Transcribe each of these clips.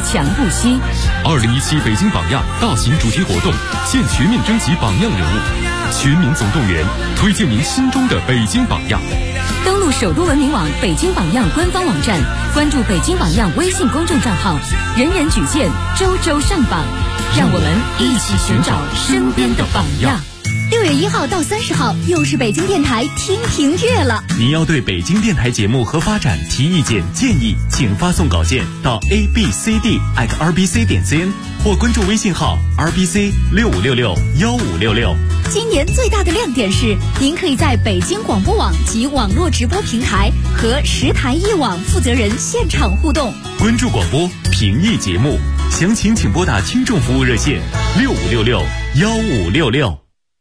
强不息。 2017北京榜样大型主题活动现全面征集榜样人物，全民总动员，推荐您心中的北京榜样。 登录首都文明网北京榜样官方网站，关注北京榜样微信公众账号，人人举荐，周周上榜，让我们一起寻找身边的榜样。 6月1号到30号，又是北京电台听评月了。 您要对北京电台节目和发展提意见建议，请发送稿件到 abcd@rbc.cn 或关注微信号 rbc65661566。 今年最大的亮点是，您可以在北京广播网及网络直播平台和10台一网负责人现场互动。 关注广播，评议节目，详情请拨打听众服务热线65661566。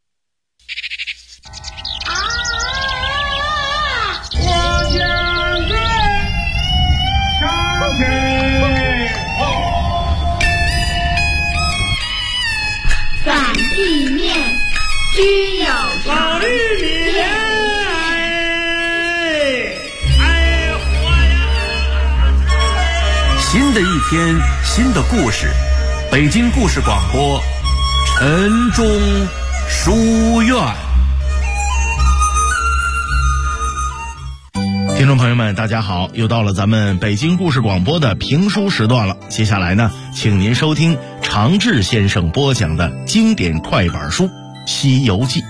地面具有老玉米， 新的一天，新的故事，北京故事广播，晨钟书院。 听众朋友们大家好，又到了咱们北京故事广播的评书时段了。接下来呢，请您收听常志先生播讲的经典快板书《西游记》。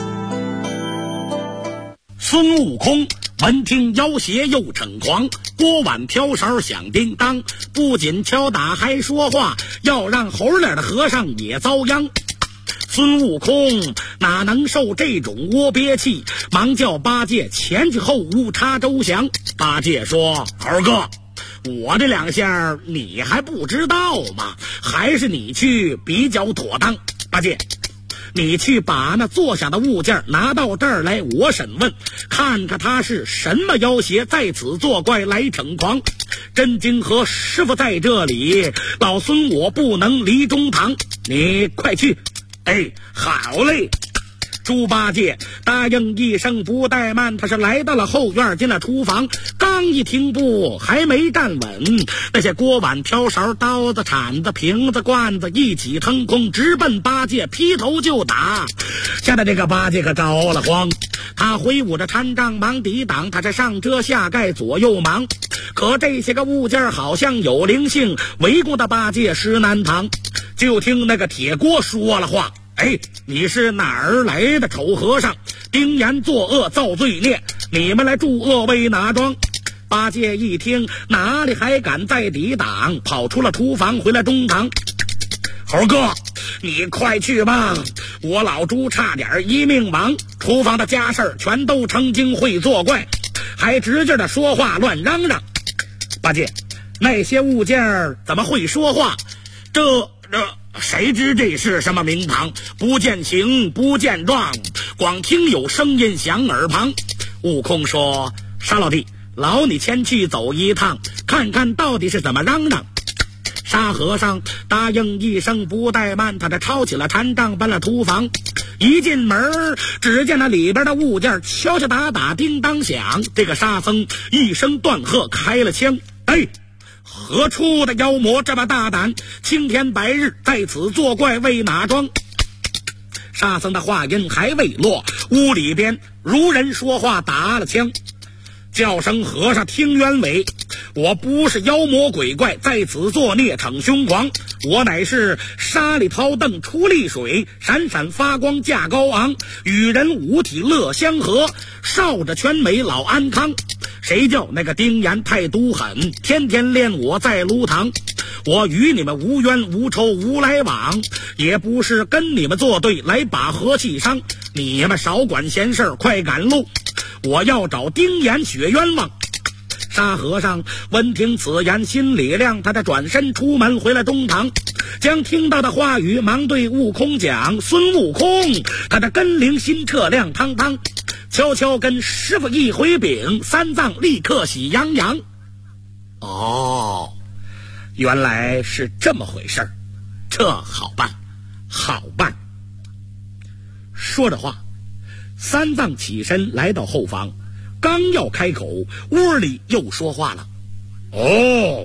孙悟空闻听要挟又逞狂，锅碗瓢勺响叮当，不仅敲打还说话，要让猴脸的和尚也遭殃。孙悟空哪能受这种窝憋气，忙叫八戒前去后屋插周详。八戒说：猴哥，我这两下你还不知道吗？还是你去比较妥当。八戒，你去把那坐下的物件拿到这儿来，我审问，看看他是什么要挟在此作怪来逞狂。真经和师傅在这里，老孙我不能离中堂，你快去。哎，好嘞。猪八戒答应一声不怠慢，他是来到了后院，进了厨房，刚一停步还没站稳，那些锅碗瓢勺刀子铲子瓶子罐子一起腾空，直奔八戒劈头就打。吓得这个八戒可着了慌，他挥舞着禅杖忙抵挡，他是上遮下盖左右忙，可这些个物件好像有灵性，围攻的八戒实难扛。就听那个铁锅说了话：哎，你是哪儿来的丑和尚？丁言作恶造罪孽，你们来助恶为哪桩？八戒一听，哪里还敢再抵挡，跑出了厨房，回了中堂。猴哥，你快去吧，我老猪差点一命亡，厨房的家事全都成精会作怪，还直劲的说话乱嚷嚷。八戒，那些物件怎么会说话？这谁知这是什么名堂？不见形不见状，光听有声音响耳旁。悟空说：沙老弟，劳你前去走一趟，看看到底是怎么嚷嚷。沙和尚答应一声不怠慢，他这抄起了禅杖奔了厨房。一进门，只见那里边的物件敲敲打打叮当响。这个沙僧一声断喝，开了枪。哎，何处的妖魔这么大胆，青天白日在此作怪为哪桩？沙僧的话音还未落，屋里边如人说话打了枪。叫声和尚听原委，我不是妖魔鬼怪在此作孽逞凶狂，我乃是沙里掏灯出丽水，闪闪发光架高昂，与人五体乐相和，少着全美老安康。谁叫那个丁言太毒狠，天天练我在炉堂。我与你们无冤无仇无来往，也不是跟你们作对来把和气伤。你们少管闲事，快赶路，我要找丁言雪冤枉。沙和尚闻听此言心里亮，他的转身出门回了中堂，将听到的话语忙对悟空讲。孙悟空他的根灵心彻亮堂堂，悄悄跟师傅一回禀，三藏立刻喜洋洋。哦，原来是这么回事儿，这好办好办。说着话，三藏起身来到后房，刚要开口，屋里又说话了。哦，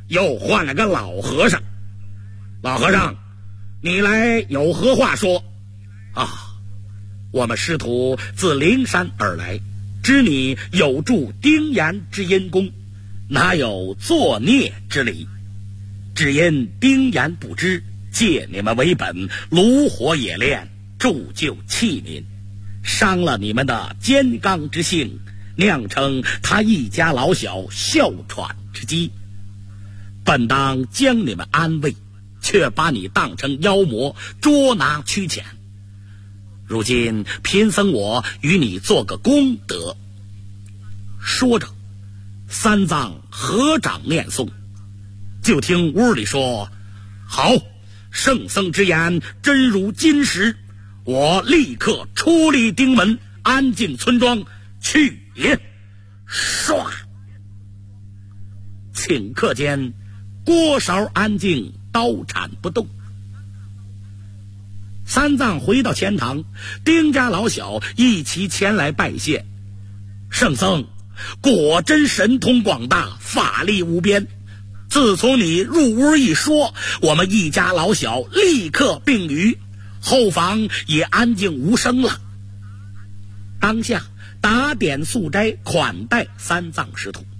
又换了个老和尚。老和尚，你来有何话说？我们师徒自灵山而来，知你有助丁岩之阴功，哪有作孽之理？只因丁岩不知，借你们为本，炉火冶炼，铸就器皿，伤了你们的坚刚之性，酿成他一家老小哮喘之机。本当将你们安慰，却把你当成妖魔，捉拿驱遣。如今贫僧我与你做个功德。说着，三藏合掌念诵，就听屋里说：好，圣僧之言真如金石，我立刻出力丁门，安静村庄，去也。唰，顷刻间，锅勺安静，刀铲不动。三藏回到前堂，丁家老小一齐前来拜谢。圣僧果真神通广大，法力无边。自从你入屋一说，我们一家老小立刻病愈，后房也安静无声了。当下打点素斋，款待三藏师徒。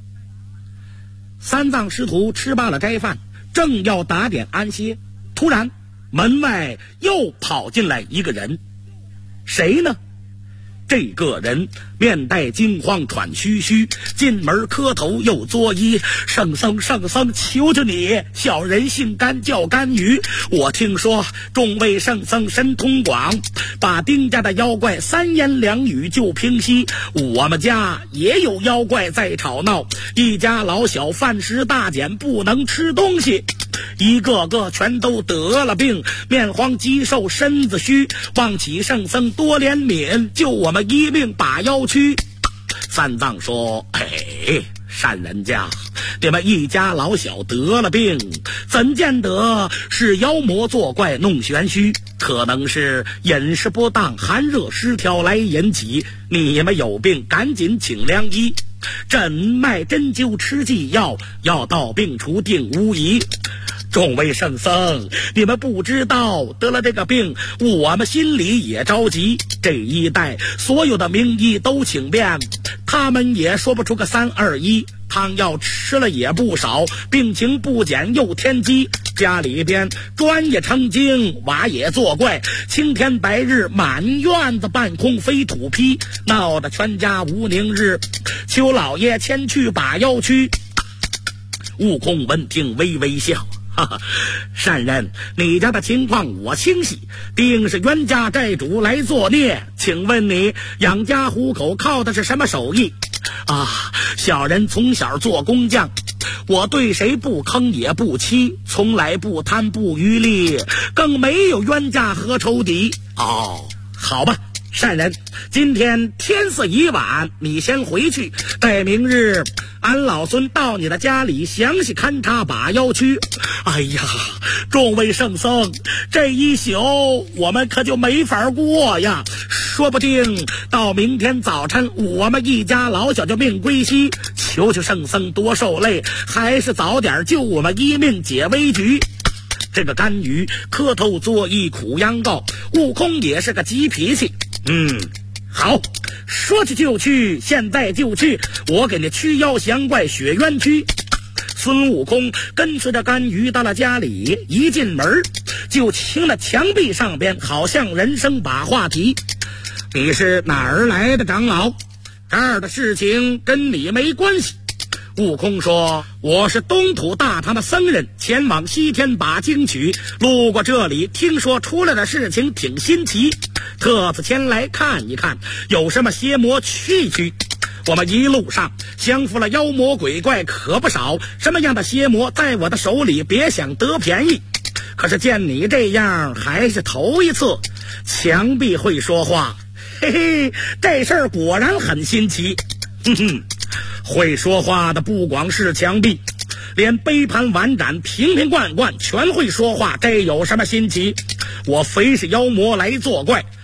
三藏师徒吃罢了斋饭，正要打点安歇，突然门外又跑进来一个人。谁呢？这个人面带惊慌，喘吁吁，进门磕头又作揖：圣僧圣僧，求求你，小人姓甘叫甘鱼，我听说众位圣僧神通广，把丁家的妖怪3言2语就平息，我们家也有妖怪在吵闹，一家老小饭食大减，不能吃东西，一个个全都得了病，面黄肌瘦身子虚，望起圣僧多怜悯，救我们一命把妖驱。三藏说：善人家，你们一家老小得了病，怎见得是妖魔作怪弄玄虚，可能是饮食不当，寒热失调来引起，你们有病赶紧请良医，诊脉针灸吃剂药，药到病除定无疑。众位圣僧，你们不知道得了这个病，我们心里也着急。这一带所有的名医都请遍，他们也说不出个3、2、1，汤药吃了也不少，病情不减又添积。家里边砖也成精，瓦也作怪，青天白日满院子半空飞土坯，闹得全家无宁日。邱老爷前去把妖驱。悟空闻听微微笑：善人，你家的情况我清晰，定是冤家债主来作孽。请问你养家糊口靠的是什么手艺？小人从小做工匠，我对谁不坑也不欺，从来不贪不渔利，更没有冤家和仇敌。好吧，善人，今天天色已晚，你先回去，待明日俺老孙到你的家里详细勘察把妖驱。众位圣僧，这一宿我们可就没法过呀，说不定到明天早晨我们一家老小就命归西，求求圣僧多受累，还是早点救我们一命解危局。这个甘鱼磕头作揖，苦央告。悟空也是个急脾气，好，说去就去，现在就去，我给你驱妖降怪雪冤驱。孙悟空跟随着甘鱼到了家里，一进门就听了墙壁上边好像人声把话题：你是哪儿来的长老？这儿的事情跟你没关系。悟空说：我是东土大唐的僧人，前往西天把经取，路过这里，听说出来的事情挺新奇，特此前来看一看，有什么邪魔去驱。我们一路上降服了妖魔鬼怪可不少，什么样的邪魔在我的手里别想得便宜。可是见你这样还是头一次，墙壁会说话，这事儿果然很新奇。会说话的不光是墙壁，连杯盘碗盏瓶瓶罐罐全会说话，这有什么新奇？我非是妖魔来作怪，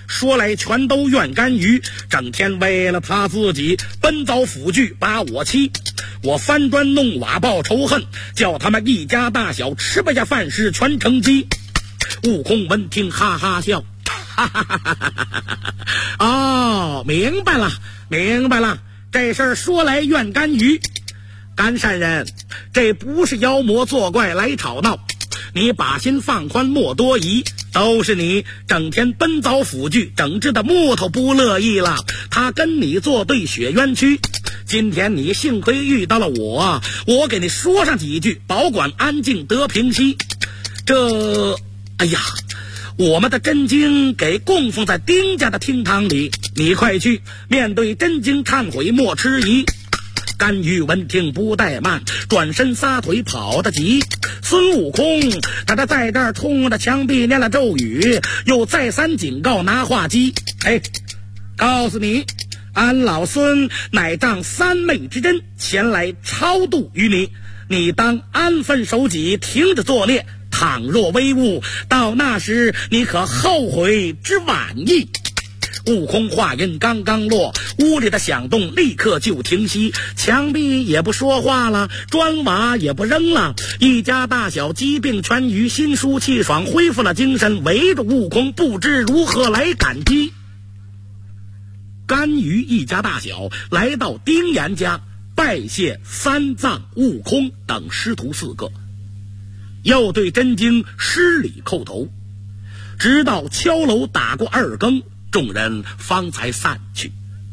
说来全都怨甘于，整天为了他自己奔遭府具把我欺。我翻砖弄瓦报仇恨，叫他们一家大小吃不下饭食全成鸡。悟空闻听哈哈笑，哈哈哈哈哈！哦，明白了，这事儿说来怨甘于。甘善人，这不是妖魔作怪来吵闹，你把心放宽，莫多疑。都是你整天奔遭府具，整治的木头不乐意了，他跟你作对血冤屈。今天你幸亏遇到了我给你说上几句，保管安静得平息。哎呀，我们的真经给供奉在丁家的厅堂里，你快去面对真经忏悔，莫迟疑。甘于闻听不怠慢，转身撒腿跑得急。孙悟空他在这儿冲着墙壁念了咒语，又再三警告拿话机。告诉你，俺老孙乃仗三昧之真前来超度于你，你当安分守己，停止作孽。倘若微误，到那时你可后悔之晚矣。悟空话音刚刚落，屋里的响动立刻就停息，墙壁也不说话了，砖瓦也不扔了，一家大小疾病痊愈，心舒气爽，恢复了精神，围着悟空不知如何来感激。甘于一家大小来到丁岩家，拜谢三藏、悟空等师徒4个，又对真经施礼叩头，直到敲楼打过2更，众人方才散去。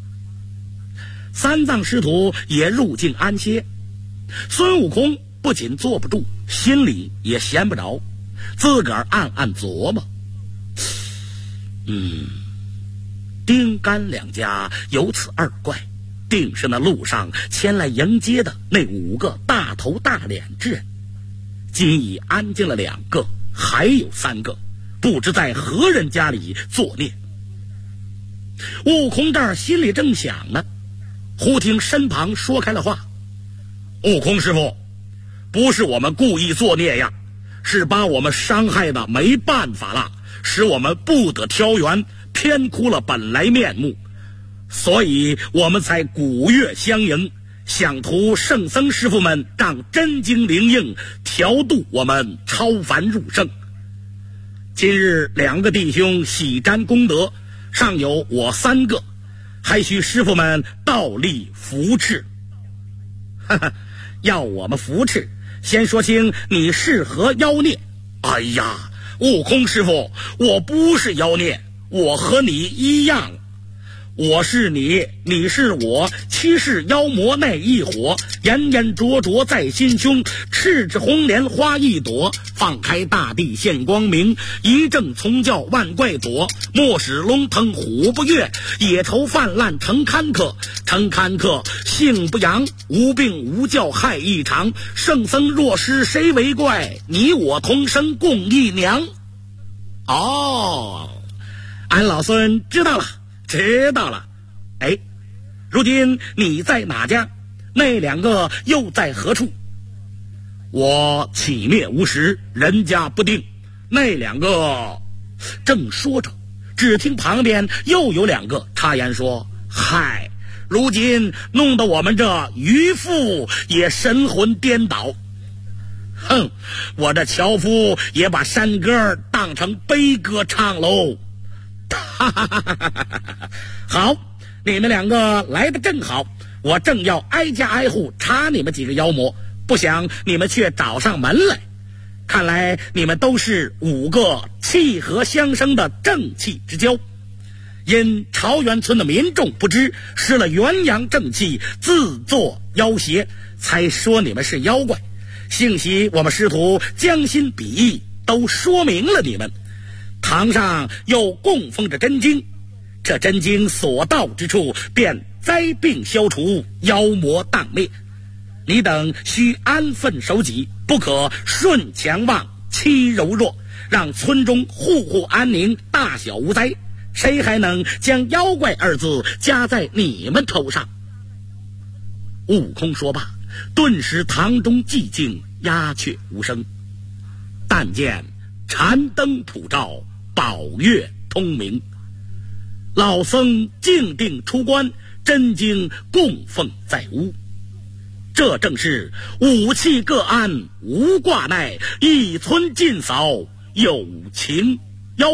三藏师徒也入境安歇，孙悟空不仅坐不住，心里也闲不着，自个儿暗暗琢磨，丁甘两家有此2怪，定是那路上前来迎接的那5个大头大脸之人。今已安静了2个，还有3个，不知在何人家里作孽。悟空这儿心里正想呢，忽听身旁说开了话：悟空师傅，不是我们故意作孽呀，是把我们伤害的没办法了，使我们不得挑缘，偏枯了本来面目，所以我们才鼓乐相迎，想图圣僧师傅们让真经灵应，调度我们超凡入圣。今日2个弟兄喜沾功德，尚有我3个，还需师傅们倒立扶持。要我们扶持，先说清你是何妖孽。哎呀，悟空师傅，我不是妖孽，我和你一样，我是你，你是我，七世妖魔内一伙，炎炎灼灼在心胸，赤赤红莲花一朵，放开大地现光明，一阵从教万怪躲，莫使龙腾虎不跃，野愁泛滥成坎坷，成坎坷性不扬，无病无教害异常，圣僧若失谁为怪，你我同生共一娘。俺老孙知道了。如今你在哪家？那2个又在何处？我起灭无时，人家不定。那2个正说着，只听旁边又有2个插言说：嗨，如今弄得我们这渔夫也神魂颠倒。我这樵夫也把山歌当成悲歌唱喽。好，你们2个来得正好，我正要挨家挨户查你们几个妖魔，不想你们却找上门来。看来你们都是5个契合相生的正气之交，因朝元村的民众不知，失了元阳正气，自作妖邪，才说你们是妖怪。幸喜我们师徒将心比意，都说明了你们。堂上又供奉着真经，这真经所到之处，便灾病消除，妖魔荡灭。你等需安分守己，不可顺强妄，欺柔弱，让村中户户安宁，大小无灾。谁还能将妖怪2字加在你们头上？悟空说罢，顿时堂中寂静，鸦雀无声。但见禅灯普照，宝月通明， 老僧静定出关，真经供奉在屋。这正是武器各安无挂碍，一村尽扫有情妖。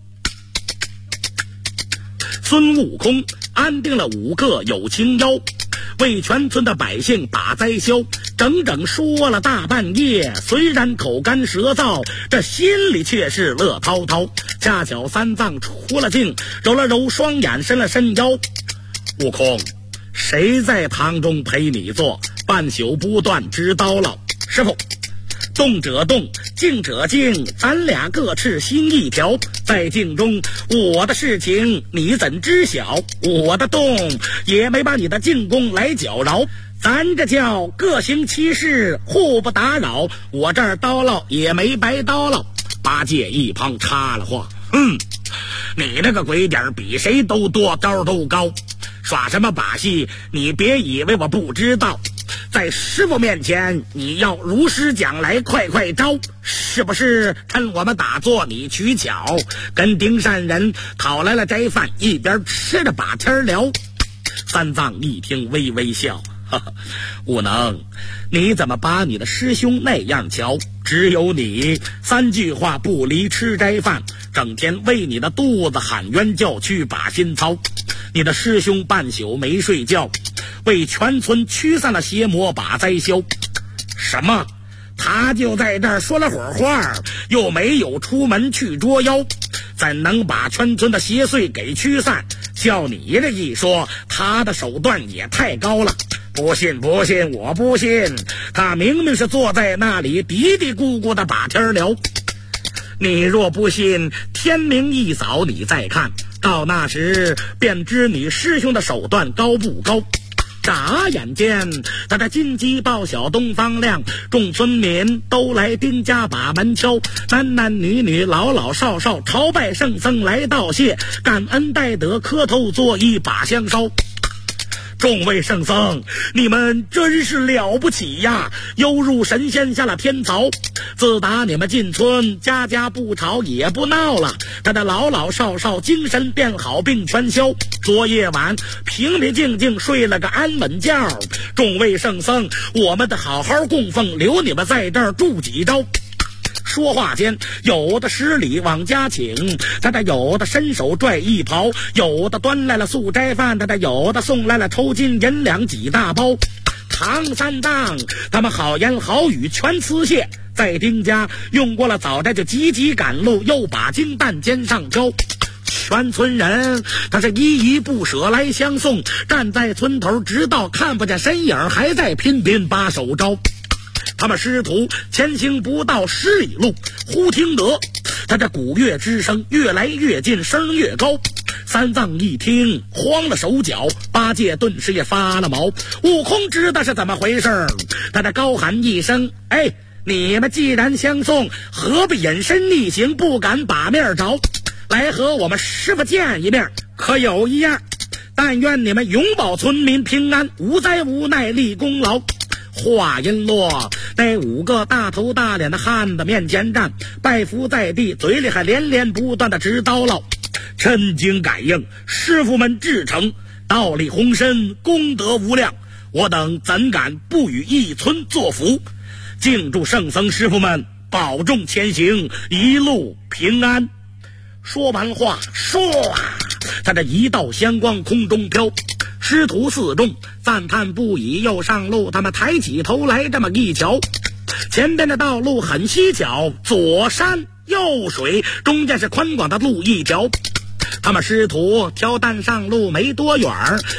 孙悟空安定了5个有情妖，为全村的百姓把灾消，整整说了大半夜，虽然口干舌燥，这心里却是乐滔滔。恰巧三藏出了镜，揉了揉双眼，伸了伸腰。悟空，谁在堂中陪你坐，半宿不断直叨唠？师傅，动者动，静者静，咱俩各持心一条。在镜中，我的事情你怎知晓？我的动也没把你的静功来搅扰，咱这叫各行其事，互不打扰。我这儿叨唠也没白叨唠。八戒一旁插了话：你那个鬼点比谁都多，招都高，耍什么把戏？你别以为我不知道，在师傅面前你要如实讲来，快快招。是不是趁我们打坐你取巧，跟丁善人讨来了斋饭，一边吃着把天聊？三藏一听微微笑，悟能，你怎么把你的师兄那样瞧？只有你3句话不离吃斋饭，整天为你的肚子喊冤叫屈把心操。你的师兄半宿没睡觉，为全村驱散了邪魔把灾消。什么？他就在这儿说了会儿话，又没有出门去捉妖，怎能把全村的邪祟给驱散？叫你这一说，他的手段也太高了。不信不信，我不信，他明明是坐在那里嘀嘀咕咕的把天聊。你若不信，天明一早你再看，到那时便知你师兄的手段高不高。眨眼间，他这金鸡报晓东方亮，众村民都来丁家把门敲，男男女女老老少少朝拜圣僧来道谢，感恩戴德磕头做一把香烧。众位圣僧，你们真是了不起呀，犹如神仙下了天曹。自打你们进村，家家不吵也不闹了，他的老老少少精神变好，病全消。昨夜晚平平静静睡了个安稳觉。众位圣僧，我们得好好供奉，留你们在这儿住几朝。说话间，有的施礼往家请，他这有的伸手拽一袍，有的端来了素斋饭，他这有的送来了抽金银两几大包。唐三藏他们好言好语全辞谢，在丁家用过了早斋就急急赶路，又把金蛋肩上交。全村人他是依依不舍来相送，站在村头直到看不见身影，还在频频把手招。他们师徒前行不到10里路，忽听得他这鼓乐之声越来越近，声越高。三藏一听慌了手脚，八戒顿时也发了毛。悟空知道是怎么回事，他这高喊一声：你们既然相送，何必隐身逆行，不敢把面找，来和我们师父见一面？可有一样，但愿你们永保村民平安，无灾无难，立功劳。话音落，那5个大头大脸的汉子面前站，拜伏在地，嘴里还连连不断的直叨唠：真经感应，师傅们至诚，道理宏深，功德无量，我等怎敢不与一村作福？敬祝圣僧师傅们保重前行，一路平安。说完话，唰，他这一道香光空中飘，师徒4众赞叹不已，又上路。他们抬起头来这么一瞧，前边的道路很蹊跷，左山右水，中间是宽广的路一条。他们师徒挑担上路没多远，